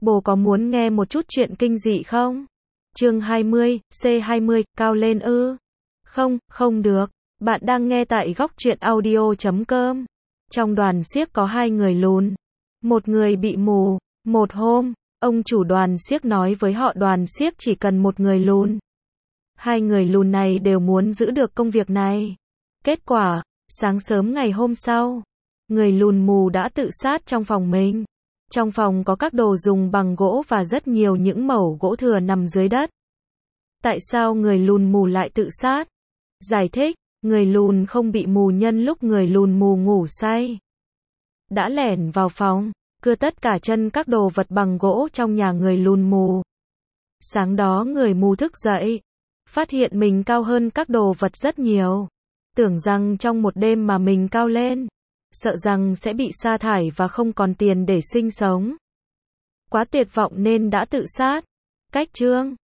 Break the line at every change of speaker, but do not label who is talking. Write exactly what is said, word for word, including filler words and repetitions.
Bố có muốn nghe một chút chuyện kinh dị không? Chương hai mươi, C hai mươi, cao lên ư? Không, không được. Bạn đang nghe tại góc truyện audio chấm com. Trong đoàn xiếc có hai người lùn. Một người bị mù. Một hôm, ông chủ đoàn xiếc nói với họ đoàn xiếc chỉ cần một người lùn. Hai người lùn này đều muốn giữ được công việc này. Kết quả, sáng sớm ngày hôm sau, người lùn mù đã tự sát trong phòng mình. Trong phòng có các đồ dùng bằng gỗ và rất nhiều những mẩu gỗ thừa nằm dưới đất. Tại sao người lùn mù lại tự sát? Giải thích, người lùn không bị mù nhân lúc người lùn mù ngủ say. Đã lẻn vào phòng, cưa tất cả chân các đồ vật bằng gỗ trong nhà người lùn mù. Sáng đó người mù thức dậy, phát hiện mình cao hơn các đồ vật rất nhiều. Tưởng rằng trong một đêm mà mình cao lên, sợ rằng sẽ bị sa thải và không còn tiền để sinh sống. Quá tuyệt vọng nên đã tự sát. Cách chương